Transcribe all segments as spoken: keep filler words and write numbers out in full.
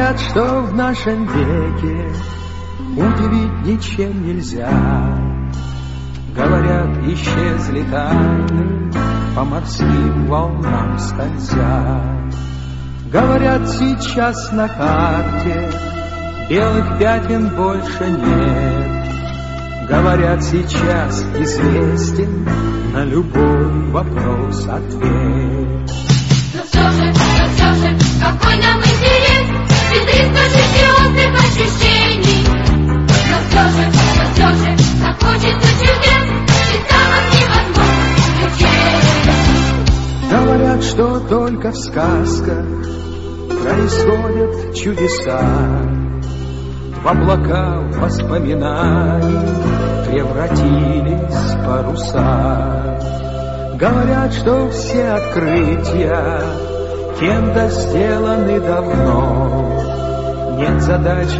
Говорят, что в нашем веке удивить ничем нельзя. Говорят, исчезли тайны, по морским волнам скользя. Говорят, сейчас на карте белых пятен больше нет. Говорят, сейчас известен на любой вопрос ответ. Но все же, но все же, какой нам интерес, без риска жизни острых ощущений. Но все же, но все же, так хочется чудес и самых невозможных приключений. Говорят, что только в сказках происходят чудеса. В облака воспоминаний превратились паруса. Говорят, что все открытия кем-то сделаны давно. Нет задачек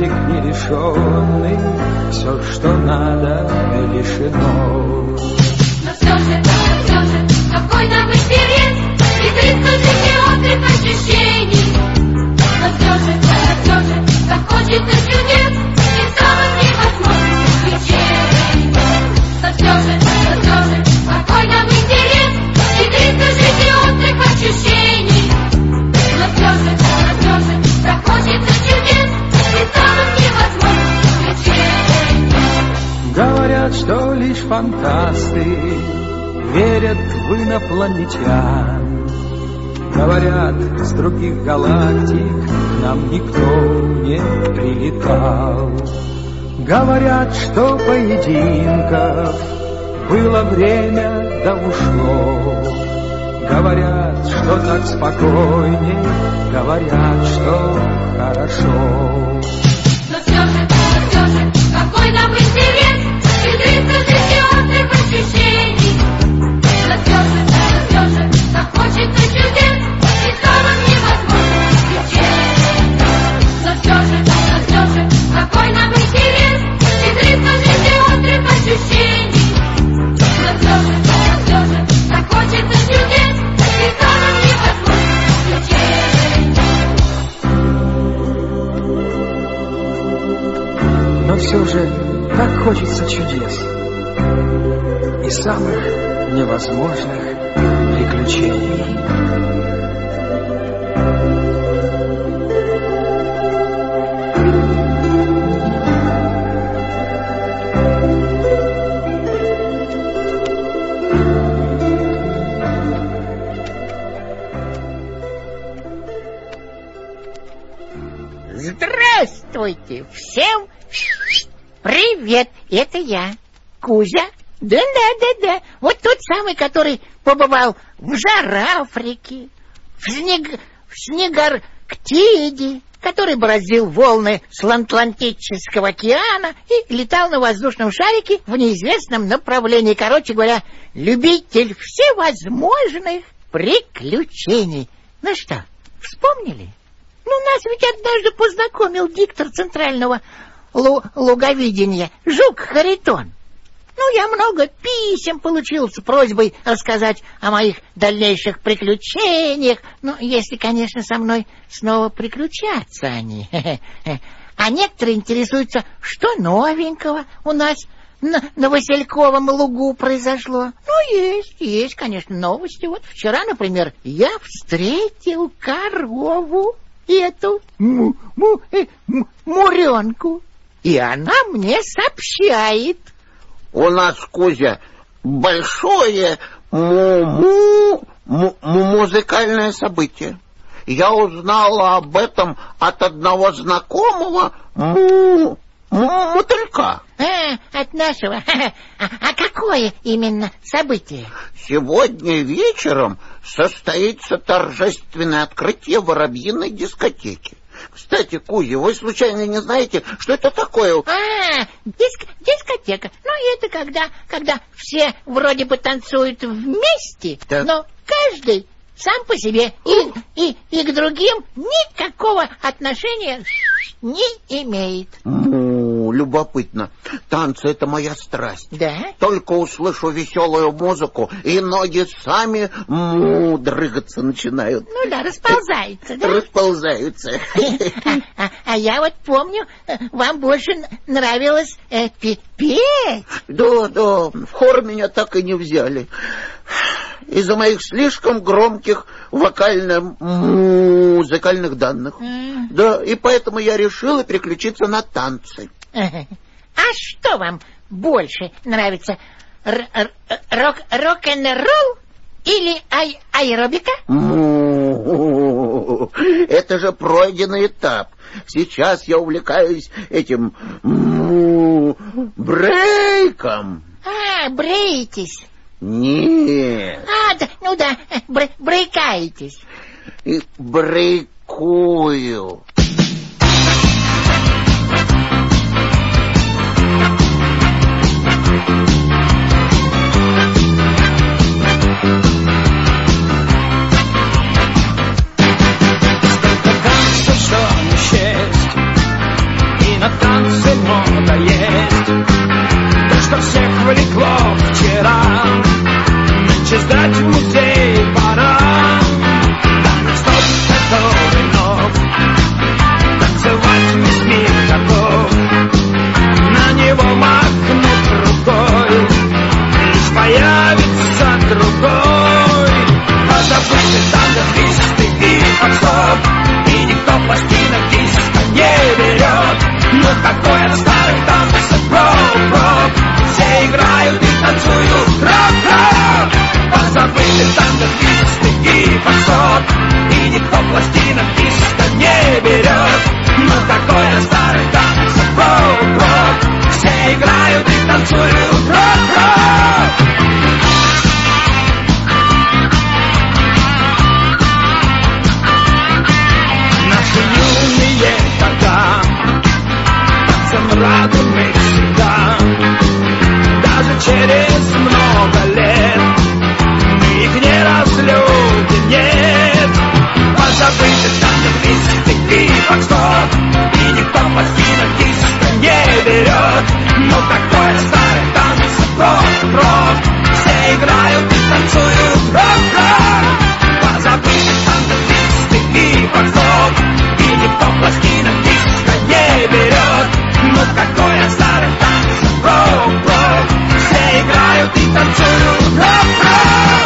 нерешенных, все, что надо, решено. Но все же, но все же, какой нам интерес, без риска жизни острых ощущений. Но все же, но все же, так хочется чудес и самых невозможных приключений. Но все же, но все же, какой нам интерес, без риска жизни острых ощущений. Но все же, но все же, так хочется чудес и самых невозможных приключений. Говорят, что лишь фантасты верят в инопланетян. Говорят, с других галактик к нам никто не прилетал. Говорят, что поединков было время, да ушло. Говорят, что так спокойней, говорят, что хорошо. Но все же, но все же, какой нам интерес, без риска жизни острых ощущений. Но все же, но все же, так хочется чудес и самых невозможных приключений. Но все же, но все же, какой нам интерес, без риска жизни острых ощущений. Но все же, но все же, так хочется чудес и самых невозможных приключений. Но все же так хочется чудес и самых невозможных приключений. Здравствуйте всем! Привет, это я, Кузя. Да-да-да-да, вот тот самый, который побывал в Жар-Африке, в, снег... в Снегарктиде, который бороздил волны Атлантического океана и летал на воздушном шарике в неизвестном направлении. Короче говоря, любитель всевозможных приключений. Ну что, вспомнили? Ну, нас ведь однажды познакомил диктор Центрального лу- луговидения Жук Харитон. Ну, я много писем получил с просьбой рассказать о моих дальнейших приключениях. Ну, если, конечно, со мной снова приключатся они. А некоторые интересуются, что новенького у нас на, на Васильковом лугу произошло. Ну, есть, есть, конечно, новости. Вот вчера, например, я встретил корову, эту му, му, э, му, муренку, и она мне сообщает. У нас, Кузя, большое му-му, му- музыкальное событие. Я узнала об этом от одного знакомого му- му- мотылька. А, от нашего. А, а какое именно событие? Сегодня вечером состоится торжественное открытие воробьиной дискотеки. Кстати, Кузя, вы случайно не знаете, что это такое? А, диск, дискотека. Ну, это когда, когда все вроде бы танцуют вместе, так. Но каждый сам по себе и, и, и к другим никакого отношения не имеет. Му. Ну, любопытно. Танцы — это моя страсть. Да? Только услышу веселую музыку, и ноги сами му дрыгаться начинают. Ну да, расползаются, да? Расползаются. А, а, а я вот помню, вам больше нравилось э, петь. Да, да, в хор меня так и не взяли. Из-за моих слишком громких вокально-музыкальных данных. Mm. Да, и поэтому я решила переключиться на танцы. А что вам больше нравится? Рок, рок-н-ролл или ай аэробика? Му, это же пройденный этап. Сейчас я увлекаюсь этим му, брейком. А, бреетесь? Нет. А, да, ну да, бр- брейкаетесь. И брейкую. На танцы мода есть. То, что всех влекло вчера, нынче сдать в музей пора. Танец тот, который ног, танцевать весь мир готов. На него махнут рукой, лишь появится другой. Позабытый танец твисты и подстоп, и никто пластинок диска не берет. Ну какой от старых танцев рок-рок, все играют и танцуют рок-рок. Позабытый танго, твисты и подстоп, и никто пластинок диска не берет. Ну какой от старых танцев рок-рок, все играют и танцуют рок-рок. Наши юные года рады мы всегда, даже через много лет мы их не разлюбим, нет. Позабыты танцы, твисты и фокстоп, и никто пластинок диска не берет. Ну какой старый танец рок-рок, все играют и танцуют рок-рок. Позабыты танцы, твисты и фокстоп, и никто пластинок диска не берет. Ну какой от старых танцев рок-рок, все играют и танцуют рок-рок.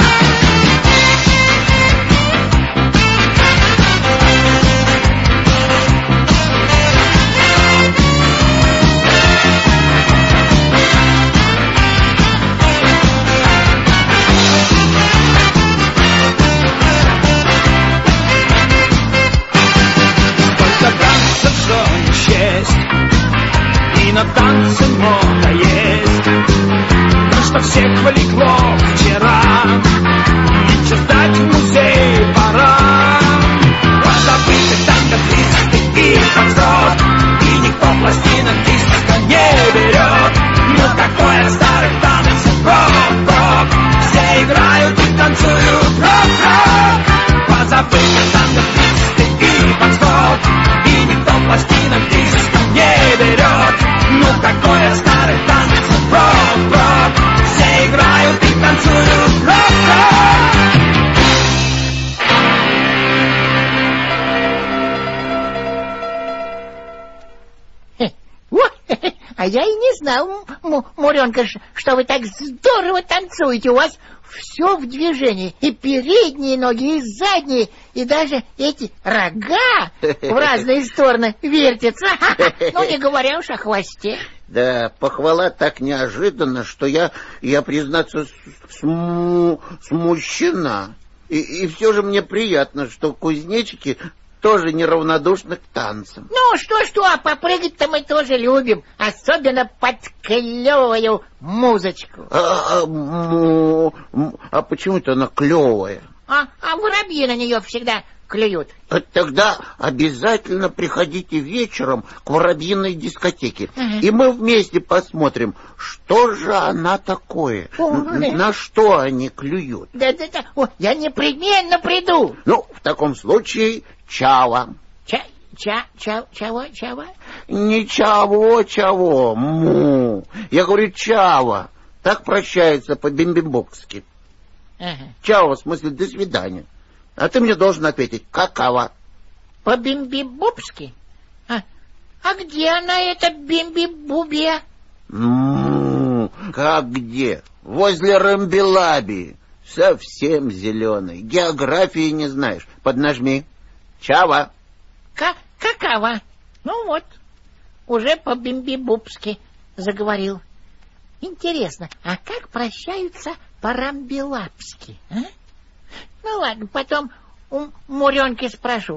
Сколько танцев в зоне честь, и на танцы мода есть. То, что всех влекло вчера, нынче сдать в музей пора. Позабыты танго, твисты и фокстрот, и никто пластинок диска не берет. Ну какой от старых танцев рок-рок, все играют и танцуют рок-рок. Позабыты танго, твисты и фокстрот, и никто пластинок диска не берет. Ну какой от старых танцев рок-рок, все играют и танцуют рок-рок. А я и не знал, Муренка, что вы так здорово танцуете. У вас все в движении. И передние ноги, и задние, и даже эти рога в разные стороны вертятся. Ну, не говоря уж о хвосте. Да, похвала так неожиданно, что я, я признаться, сму, смущена. И, и все же мне приятно, что кузнечики тоже неравнодушны к танцам. Ну, что-что, а попрыгать-то мы тоже любим. Особенно под клевую музычку. А, а, му, а почему-то она клевая? А, а воробьи на нее всегда клюют. Тогда обязательно приходите вечером к воробьиной дискотеке, угу. И мы вместе посмотрим, что же она такое, О, на, на что они клюют. Да-да-да, О, я непременно приду. Ну, в таком случае, чао. Ча, ча, ча, чао, чао. не чего-чего, му. Я говорю чава. Так прощаются по-бимбибокски. Ага. Чао, в смысле до свидания. А ты мне должен ответить какава. По-бимби-бобски? А, а где она, эта бимби-бубия? Ну, как где? Возле Рамбелабии. Совсем зеленый. Географии не знаешь. Поднажми. Чава. К- какава? Ну вот, уже по-бимби-бубски заговорил. Интересно, а как прощаются по-рамбелапски, а? Ну ладно, потом у Муренки спрошу.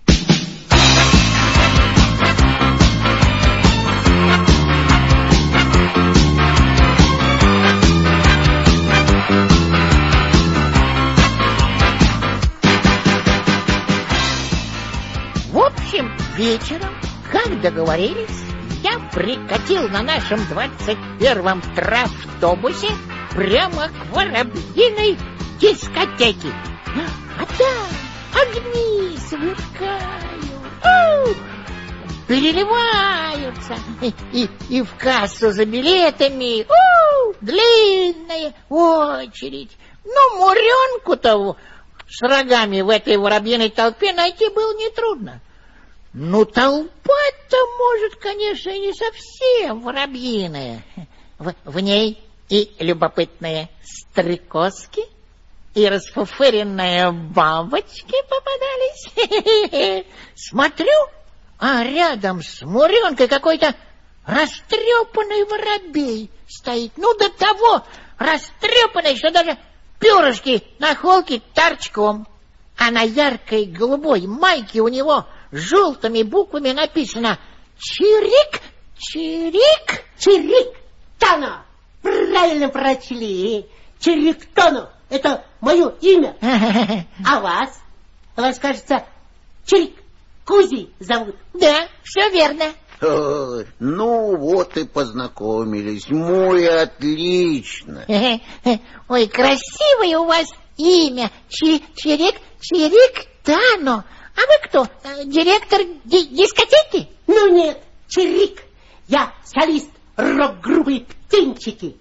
В общем, вечером, как договорились, я прикатил на нашем двадцать первом травтобусе прямо к Воробьиной дискотеке. А там огни сверкают, у, переливаются, и, и, и в кассу за билетами у, длинная очередь. Ну, Муренку-то с рогами в этой воробьиной толпе найти было нетрудно. Ну, толпа-то, может, конечно, и не совсем воробьиная. В, в ней и любопытные стрекозки, и расфуфыренные бабочки попадались. Смотрю, а рядом с Муренкой какой-то растрепанный воробей стоит. Ну, до того растрепанный, что даже перышки на холке торчком. А на яркой голубой майке у него желтыми буквами написано «Чирик, чирик, чирик Тано». Правильно прочли. Чирик Тано. Это мое имя. А вас? Вас, кажется, Чирик Кузей зовут. Да, все верно. Ой, ну вот и познакомились. Мой, отлично. Ой, красивое у вас имя. Чи- Чирик, Чирик Тано. А вы кто? Директор ди- дискотеки? Ну нет, Чирик. Я солист рок-группы «Птенчики».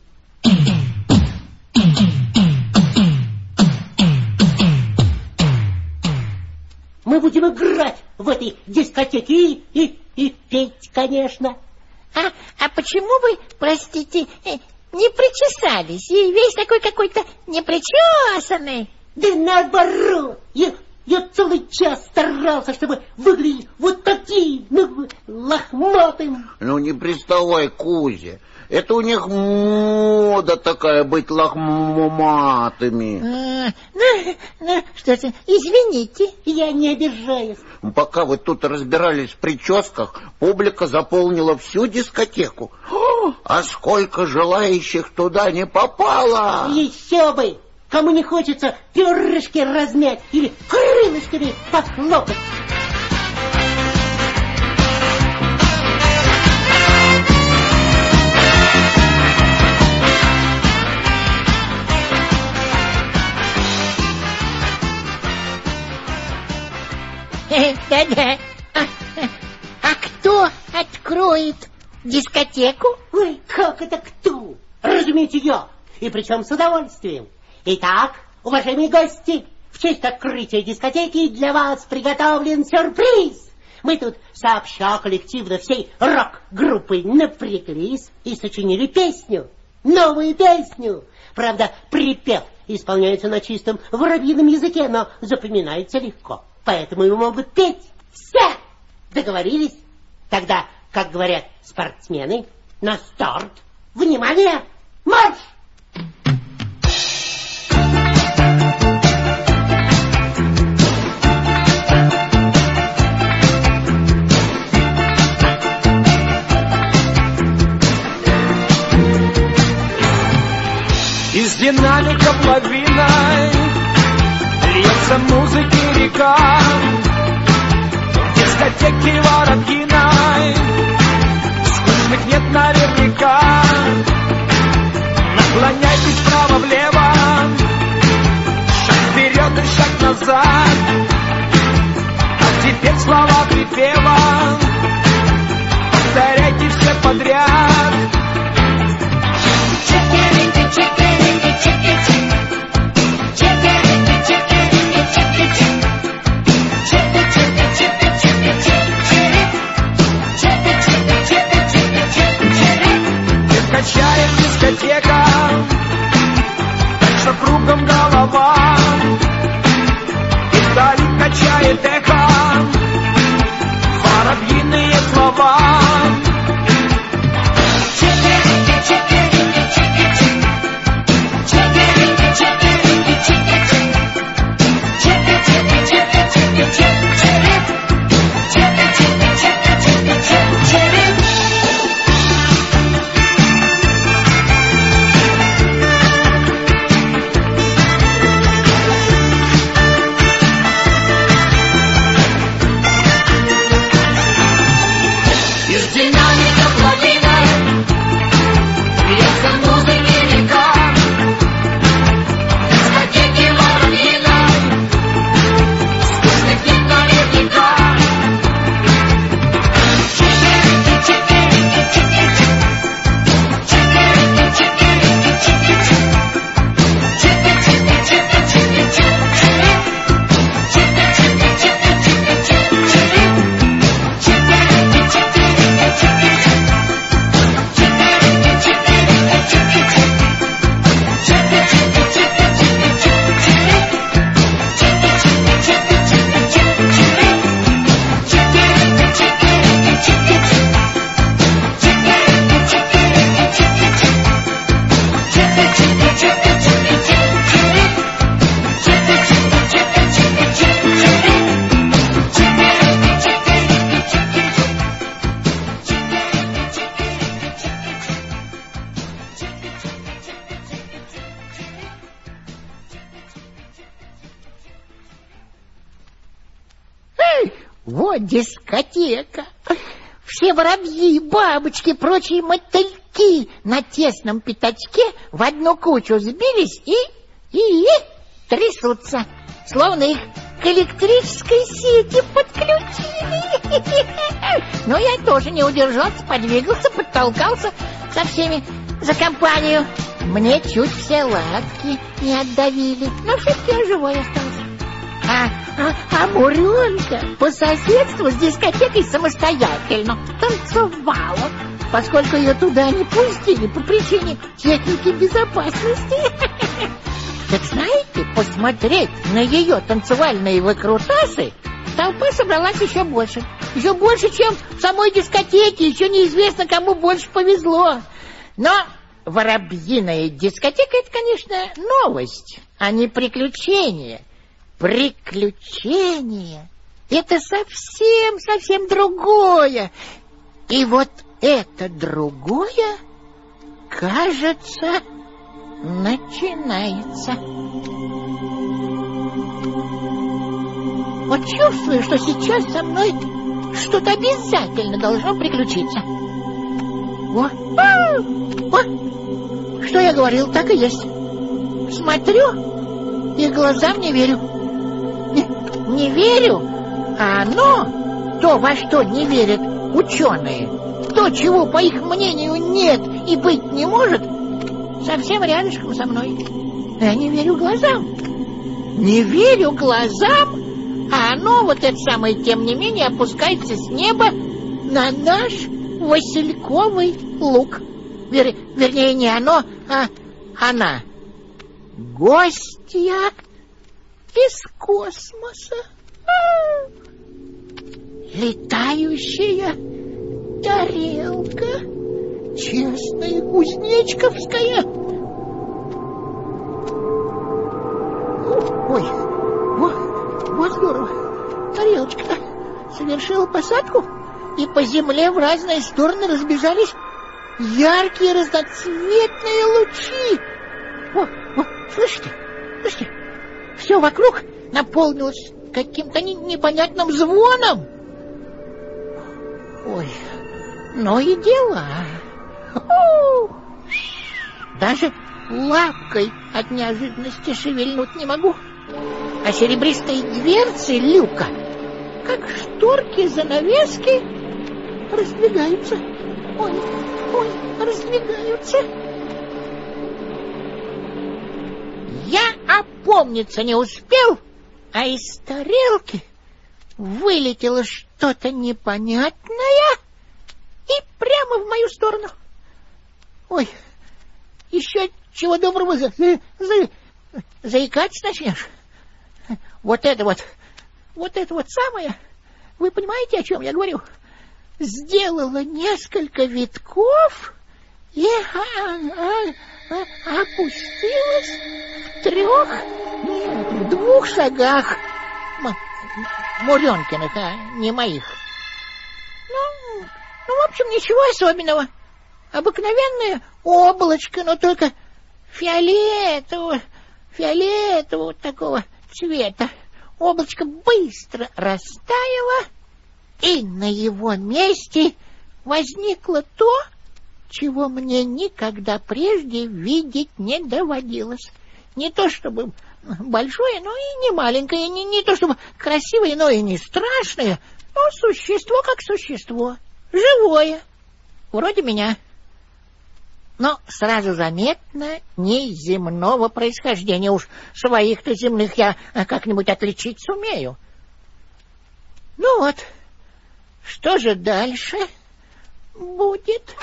Мы будем играть в этой дискотеке и, и, и петь, конечно. А, а почему вы, простите, не причесались? И весь такой какой-то непричесанный. Да наоборот, я, я целый час старался, чтобы выглядеть вот таким, ну, лохматым. Ну не приставай, Кузя. Это у них мода такая, быть лохматыми. А, ну, ну, что-то, извините. Я не обижаюсь. Пока вы тут разбирались в прическах, публика заполнила всю дискотеку. О, а сколько желающих туда не попало! Еще бы! Кому не хочется перышки размять или крылышками похлопать. Да-да. А, а кто откроет дискотеку? Ой, как это кто? Разумеется, я. И причем с удовольствием. Итак, уважаемые гости, в честь открытия дискотеки для вас приготовлен сюрприз. Мы тут сообща коллективно всей рок-группой напряглись и сочинили песню. Новую песню. Правда, припев исполняется на чистом воробьином языке, но запоминается легко. Поэтому его могут петь все. Договорились? Тогда, как говорят спортсмены, на старт. Внимание! Марш! Из динамиков лавиной льется музыки река, в дискотеке Воробьиной скучных нет наверняка. Наклоняйтесь вправо-влево, шаг вперед и шаг назад, а теперь слова припева все подряд. Чики-рики, чики-рики, чики-чик. Чики-рики, чики-рики, чики-чик. Чики-чики-чики-чики-чик-чирик. Чики-чики-чики-чики-чик-чирик. Их качает дискотека, так что кругом голова. И вдали качает эхо воробьиные слова. Чики-рики, чики-рики, чики-чик. Чики-рики, чики-рики, чики-чик. Чики-чики-чики-чики-чик-чирик. Чики-чики-чики-чики-чик-чирик. Из динамика плотина льется музыки река. Дискотеки воробьиной скучных нет наверняка. Чики-рики, чики-рики, чики-чик. Чики-рики, чики-рики, чики-чик. Чики-чики-чики-чики-чик-чирик. Чики-чики-чики-чики-чик-чирик. Вот дискотека. Все воробьи, бабочки, прочие мотыльки на тесном пятачке в одну кучу сбились и, и, и трясутся, словно их к электрической сети подключили. Но я тоже не удержался, подвигался, подтолкался со всеми за компанию. Мне чуть все лапки не отдавили, но все-таки я живой остался. А, а, а Буренка по соседству с дискотекой самостоятельно танцевала, поскольку ее туда не пустили по причине техники безопасности. Так знаете, посмотреть на ее танцевальные выкрутасы толпа собралась еще больше. Еще больше, чем в самой дискотеке. Еще неизвестно, кому больше повезло. Но воробьиная дискотека — это, конечно, новость, а не приключение. Приключение — это совсем-совсем другое. И вот это другое, кажется, начинается. Вот чувствую, что сейчас со мной что-то обязательно должно приключиться. О, а, о, что я говорил, так и есть. Смотрю и глазам не верю. Не, не верю, а оно, то, во что не верят ученые, то, чего, по их мнению, нет и быть не может, совсем рядышком со мной. Я не верю глазам. Не верю глазам, а оно, вот это самое, тем не менее, опускается с неба на наш Васильковый луг. Вер, вернее, не оно, а она. Гостья из космоса. А-а-а. Летающая тарелка. Честная кузнечковская. Ой, вот, вот здорово. Тарелочка совершила посадку, и по земле в разные стороны разбежались яркие разноцветные лучи. О, о, слышите, слышите? Все вокруг наполнилось каким-то не- непонятным звоном. Ой, ну и дела. О, даже лапкой от неожиданности шевельнуть не могу. А серебристые дверцы люка, как шторки занавески, раздвигаются. Ой, ой, раздвигаются. Я опомниться не успел, а из тарелки вылетело что-то непонятное и прямо в мою сторону. Ой, еще чего доброго за, за, заикаться начнешь. Вот это вот, вот это вот самое, вы понимаете, о чем я говорю? Сделала несколько витков и а, а, а, опустилась в трех, нет, в двух шагах М- Муренкиных, а не моих. Ну, ну, в общем, ничего особенного. Обыкновенное облачко, но только фиолетового, фиолетового такого цвета. Облачко быстро растаяло, и на его месте возникло то, чего мне никогда прежде видеть не доводилось. Не то чтобы большое, но и не маленькое, не, не то чтобы красивое, но и не страшное, но существо как существо, живое, вроде меня. Но сразу заметно неземного происхождения. Уж своих-то земных я как-нибудь отличить сумею. Ну вот, что же дальше будет?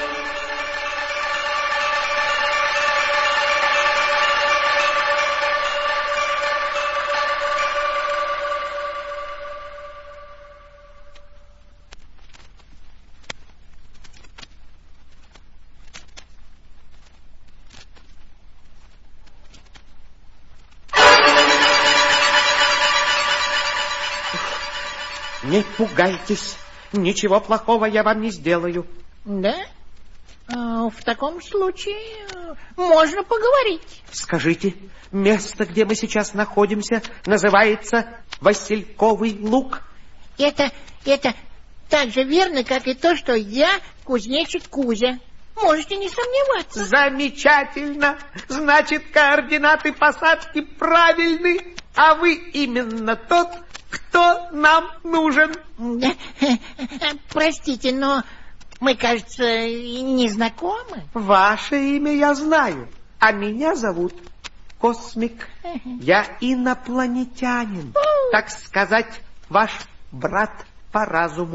Не пугайтесь, ничего плохого я вам не сделаю. Да? А, в таком случае можно поговорить. Скажите, место, где мы сейчас находимся, называется Васильковый луг? Это, это так же верно, как и то, что я кузнечик Кузя. Можете не сомневаться. Замечательно. Значит, координаты посадки правильны, а вы именно тот, кто нам нужен. Простите, но мы, кажется, не знакомы. Ваше имя я знаю, а меня зовут Космик. Я инопланетянин, так сказать, ваш брат по разуму.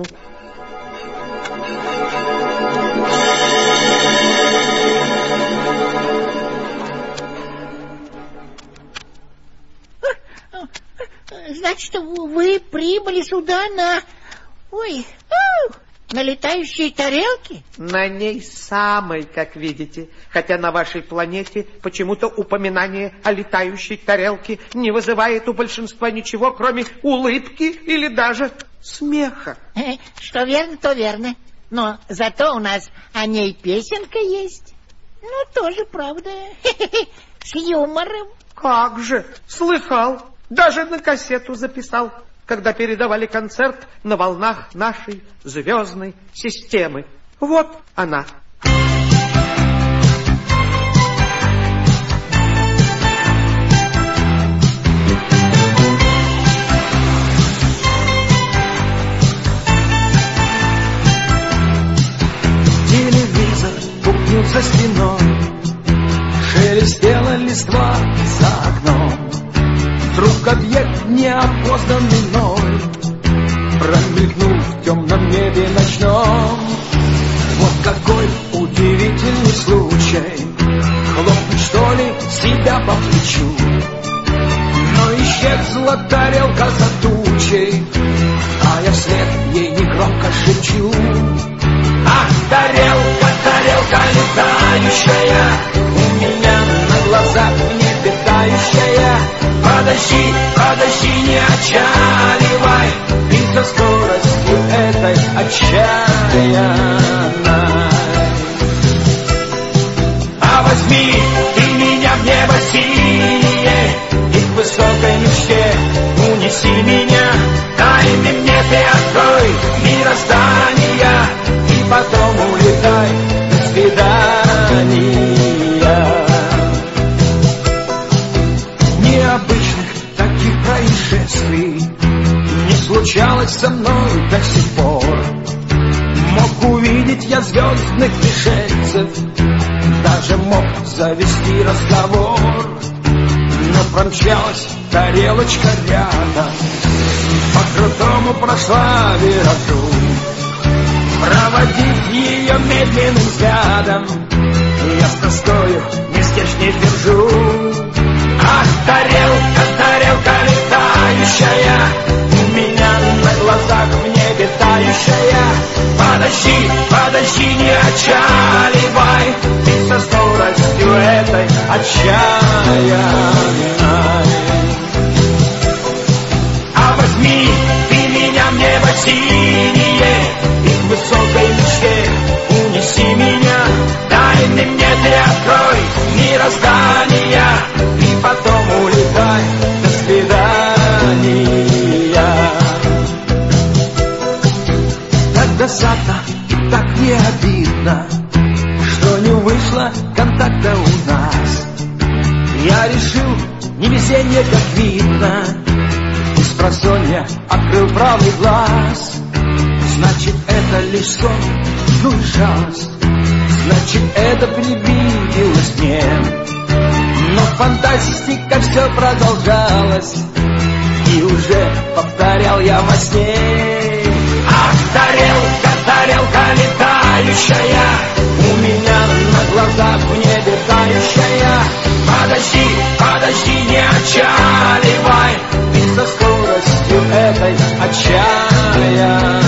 Значит, вы прибыли сюда на... Ой, ау, на летающие тарелки? На ней самой, как видите. Хотя на вашей планете почему-то упоминание о летающей тарелке не вызывает у большинства ничего, кроме улыбки или даже смеха. Что верно, то верно. Но зато у нас о ней песенка есть. Ну, тоже правда. С юмором. Как же, слыхал. Даже на кассету записал, когда передавали концерт на волнах нашей звездной системы. Вот она. Телевизор бубнил за стеной, шелестела листва за окном. Вдруг объект неопознанный мной промелькнул в темном небе ночном. Вот какой удивительный случай, хлопнуть что ли себя по плечу. Но исчезла тарелка за тучей, а я вслед ей негромко шепчу: ах, тарелка, тарелка летающая, у меня на глазах не питающая. Подожди, подожди, не отчаливай, ты со скоростью этой отчаянной. А возьми ты меня в небо синее, и к высокой мечте унеси меня. Дай мне ты открой мироздания, и потом улетай, до свидания. Необычных таких происшествий не случалось со мной до сих пор. Мог увидеть я я звездных пришельцев, даже мог завести разговор. Но промчалась тарелочка рядом, по крутому прошла виражу. Проводив ее медленным взглядом, я с тоскою нездешней держу. Ах, тарелка, тарелка летающая, у меня на глазах в небе тающая. Подожди, подожди, не отчаливай, ты со скоростью этой отчаянной. А возьми ты меня в небо синее, и к высокой мечте унеси меня. Тайны мне ты открой мироздания, и потом улетай, до свидания. Так досадно и так не обидно, что не вышло контакта у нас. Я решил, не везенье, как видно, и спросонья открыл правый глаз. Значит, это лишь сон, ну и жалость, значит, это привиделось мне. Но фантастика все продолжалась, и уже повторял я во сне. Ах, тарелка, тарелка летающая, у меня на глазах в небе тающая. Подожди, подожди, не отчаливай, ты со скоростью этой отчаянной.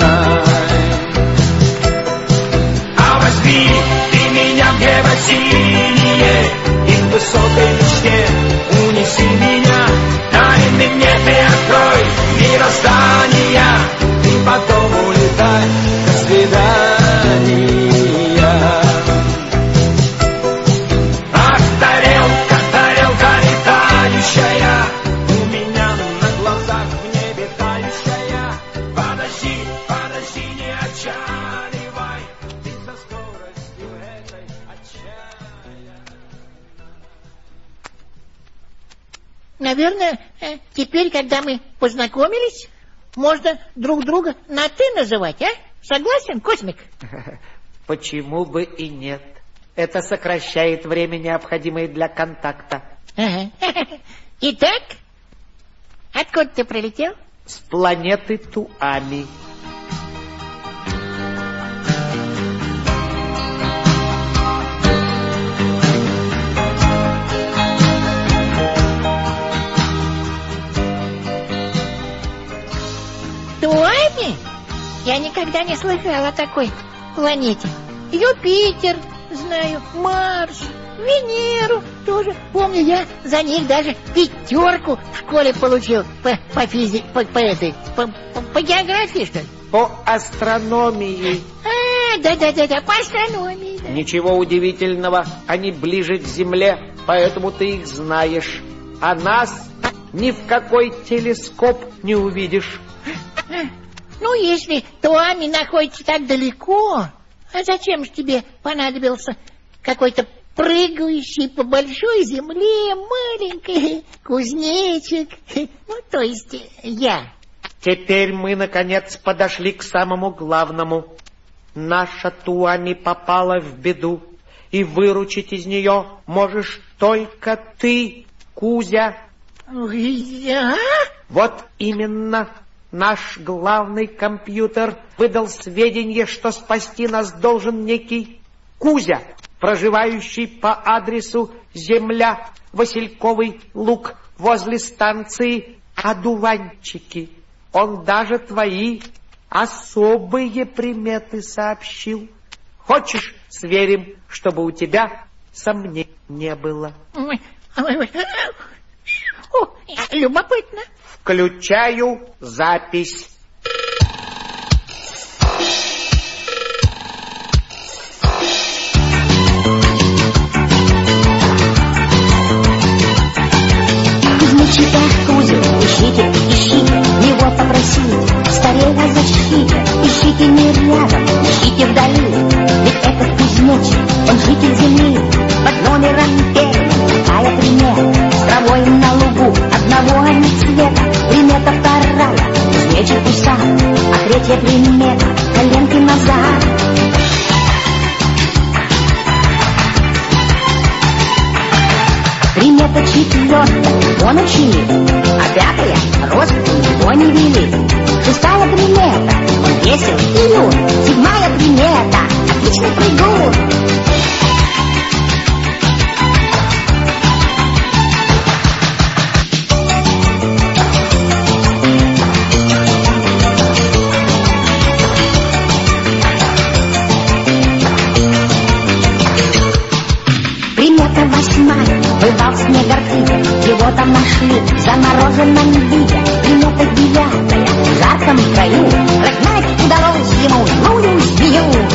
А возьми ты меня в небо синее, и к высокой мечте унеси меня. Тайны мне ты открой мироздания, и потом улетай, до свидания. Ах, тарелка, тарелка летающая, у меня на глазах в небе тающая. Подожди, подожди, не отчаливай, ты со скоростью этой отчаянной. Наверное, теперь, когда мы познакомились, можно друг друга на «ты» называть, а? Согласен, Космик? Почему бы и нет? Это сокращает время, необходимое для контакта. Ага. Итак, откуда ты прилетел? С планеты Туами. Туами? Я никогда не слыхал о такой планете. Юпитер, знаю, Марс, Венеру тоже. Помню, я за них даже пятерку в школе получил по, по физике, по, по этой, по, по, по географии, что ли? По астрономии. А, да-да-да, по астрономии. Да. Ничего удивительного, они ближе к Земле, поэтому ты их знаешь. А нас ни в какой телескоп не увидишь. Ну, если Туами находится так далеко, а зачем же тебе понадобился какой-то прыгающий по большой земле маленький кузнечик? Ну, то есть я. Теперь мы, наконец, подошли к самому главному. Наша Туами попала в беду, и выручить из нее можешь только ты, Кузя. Я? Вот именно. Наш главный компьютер выдал сведения, что спасти нас должен некий Кузя, проживающий по адресу Земля, Васильковый луг, возле станции Одуванчики. Он даже твои особые приметы сообщил. Хочешь, сверим, чтобы у тебя сомнений не было? О, любопытно. Включаю запись. Кузнечика Кузю, ищите, ищите, его попросили, скорее защитите, ищите не рядом, ищите вдали, ведь этот кузнечик, он житель земли, под номером первым, такая примета, с травой на лугу, одного они цвета, примета вторая, кузнечик и сам, а третья примета, коленки назад. Это четвертая, он учили, а пятая, рост у него не вели. Шестая примета, он весел и юр. Седьмая примета, отличный прыгун. Примета восьмая, бывал снегоркидом, его там нашли в замороженном виде. Примета девятая, в жарком краю, прогнать удалось ему злую змею.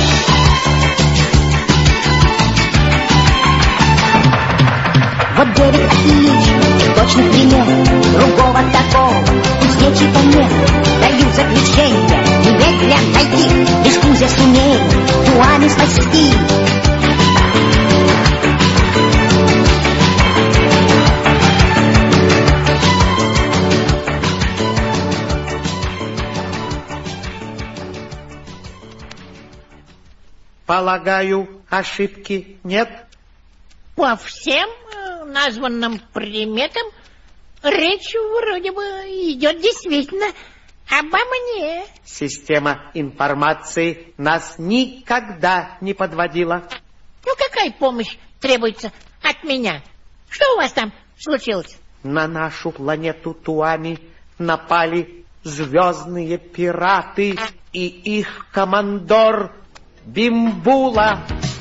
Вот девять отличных, точных примет, другого такого кузнечика нет. Даю заключение, немедленно найти, лишь Кузя сумеет Туами спасти. Полагаю, ошибки нет? По всем э, названным приметам речь вроде бы идет действительно обо мне. Система информации нас никогда не подводила. Ну, какая помощь требуется от меня? Что у вас там случилось? На нашу планету Туами напали звездные пираты и их командор Бимбула.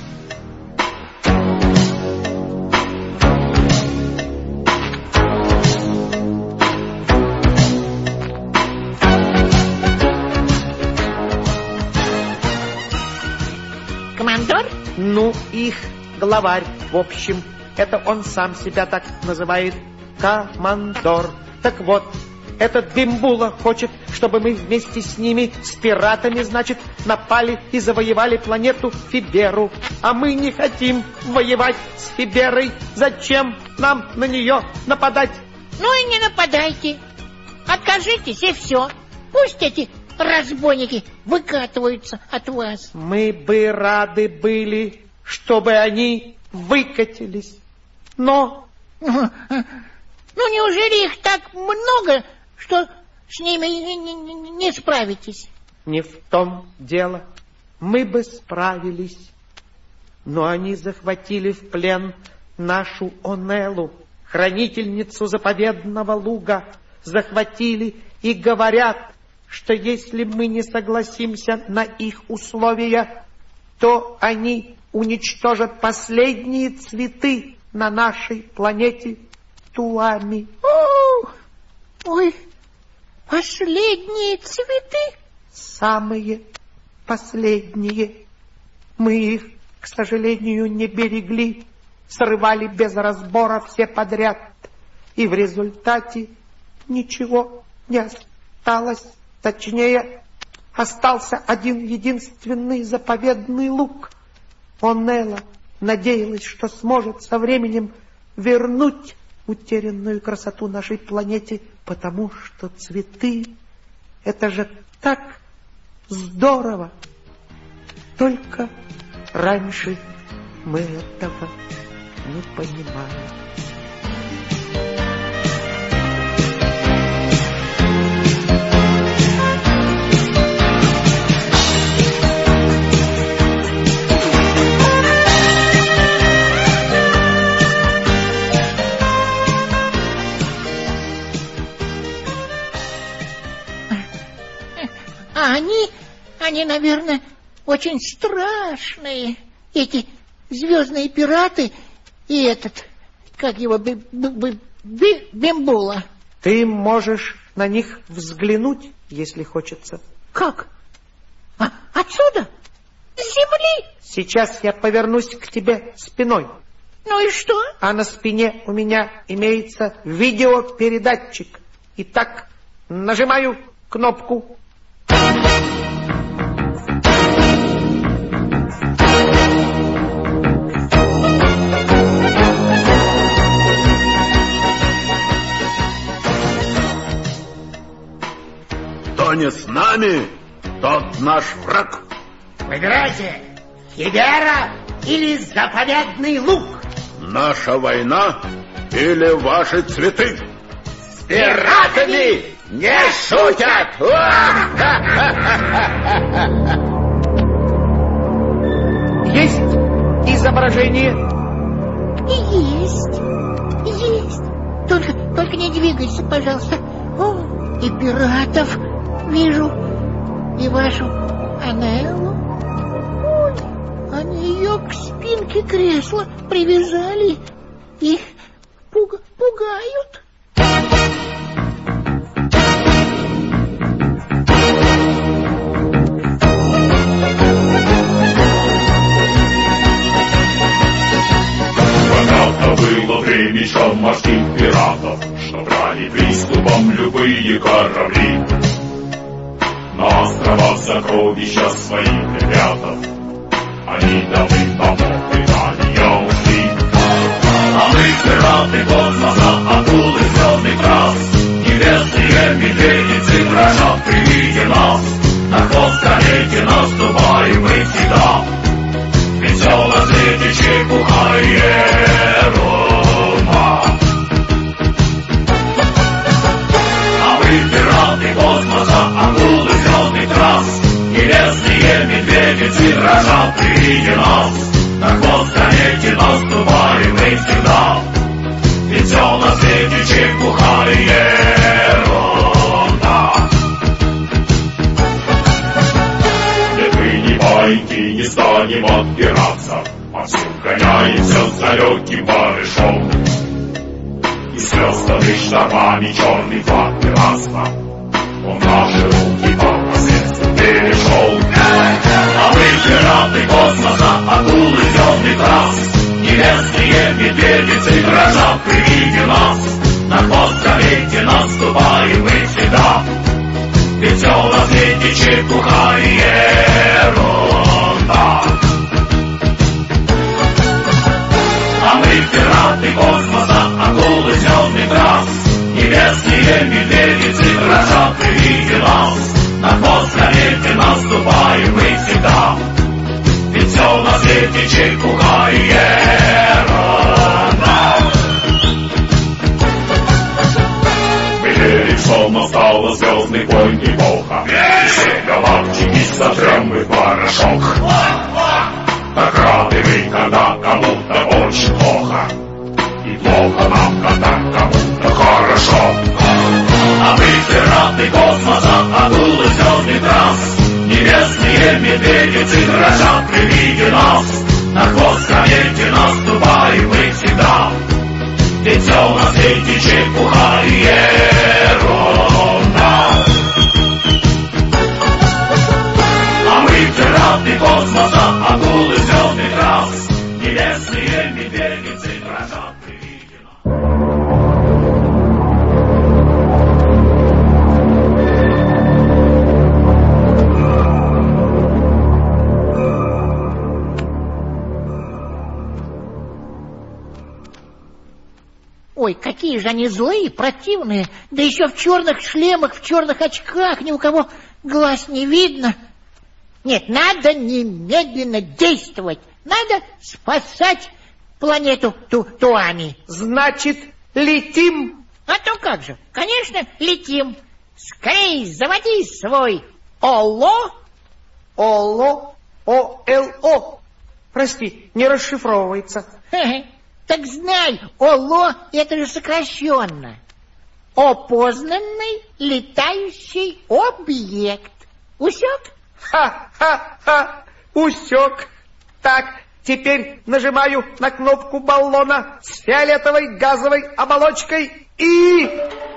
Командор? Ну, их главарь, в общем. Это он сам себя так называет. Командор. Так вот, этот Бимбула хочет, чтобы мы вместе с ними, с пиратами, значит, напали и завоевали планету Фиберу. А мы не хотим воевать с Фиберой. Зачем нам на нее нападать? Ну и не нападайте. Откажитесь, и все. Пусть эти разбойники выкатываются от вас. Мы бы рады были, чтобы они выкатились. Но... Ну, неужели их так много, что с ними не, не, не справитесь? Не в том дело. Мы бы справились. Но они захватили в плен нашу Онеллу, хранительницу заповедного луга. Захватили и говорят, что если мы не согласимся на их условия, то они уничтожат последние цветы на нашей планете Туами. О, ой, последние цветы? Самые последние. Мы их, к сожалению, не берегли, срывали без разбора все подряд. И в результате ничего не осталось. Точнее, остался один единственный заповедный луг. Онелла надеялась, что сможет со временем вернуть утерянную красоту нашей планете, потому что цветы — это же так здорово. Только раньше мы этого не понимали. А они, они, наверное, очень страшные, эти звездные пираты и этот, как его, би, би, би, Бимбула. Ты можешь на них взглянуть, если хочется. Как? А, отсюда? С земли? Сейчас я повернусь к тебе спиной. Ну и что? А на спине у меня имеется видеопередатчик. Итак, нажимаю кнопку. Кто не с нами, тот наш враг. Выбирайте, Фибера или заповедный луг. Наша война или ваши цветы? С пиратами не шутят! Есть изображение? Есть, есть. Только, только не двигайся, пожалуйста. О, и пиратов вижу, и вашу Анеллу. Ой, они ее к спинке кресла привязали и пуга- пугают. Когда-то было времечко морских пиратов, что брали приступом любые корабли. На островах сокровища своих ребятов они давным-давно предания ушли. А мы пираты космоса, акулы звездных трасс, небесные медведицы дрожат при виде нас. На хвост комети наступаем мы всегда, ведь все на свете чепуха и ерунда. А мы пираты космоса, акулы звездных трасс, небесные медведицы дрожат при виде нас. На хвост комети наступаем мы всегда, ведь все на свете чепуха и ерунда. Нет, мы не байки, не станем отпираться, повсюду гоняемся с далеким барышом. И слёстанный штормами черный флаг пиратства он наши руки по посредству перешел. А мы пираты космоса, акулы звездных трасс, небесные медведицы дрожат при виде нас. На хвост комети наступаем мы всегда, ведь все на свете чепуха и ерунда. А мы пираты космоса, акулы звездных трасс, небесные медведицы дрожат при виде нас. На хвост комети наступаем мы всегда, ведь все на свете чепуха и ерунда. Мы верим, что настала звездный бой эпоха, и все галактики сотрем мы в порошок. Так рады мы, когда кому-то очень плохо, и плохо нам, когда кому-то хорошо. А мы пираты космоса, акулы звездных трасс, небесные медведицы дрожат при виде нас. На хвост комети наступаем мы всегда, ведь все на свете чепуха и ерунда. А мы пираты космоса, акулы звездных трасс, небесные медведицы дрожат при виде нас. Ой, какие же они злые, противные, да еще в черных шлемах, в черных очках, ни у кого глаз не видно. Нет, надо немедленно действовать, надо спасать планету Ту Туами. Значит, летим? А то как же, конечно, летим. Скорей заводи свой ОЛО. ОЛО? О Л О. Прости, не расшифровывается. Хе-хе. Так знай, ОЛО — это же сокращенно. Опознанный летающий объект. Усек? Ха-ха-ха, усек. Так, теперь нажимаю на кнопку баллона с фиолетовой газовой оболочкой и...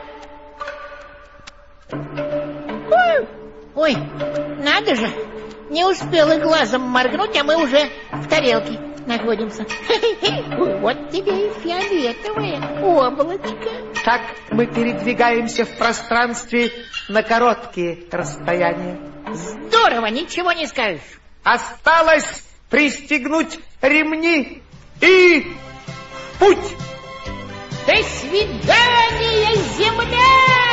Ой, ой, надо же, не успел и глазом моргнуть, а мы уже в тарелке находимся. Вот тебе и фиолетовое облачко. Так мы передвигаемся в пространстве на короткие расстояния. Здорово, ничего не скажешь. Осталось пристегнуть ремни и в путь. До свидания, Земля!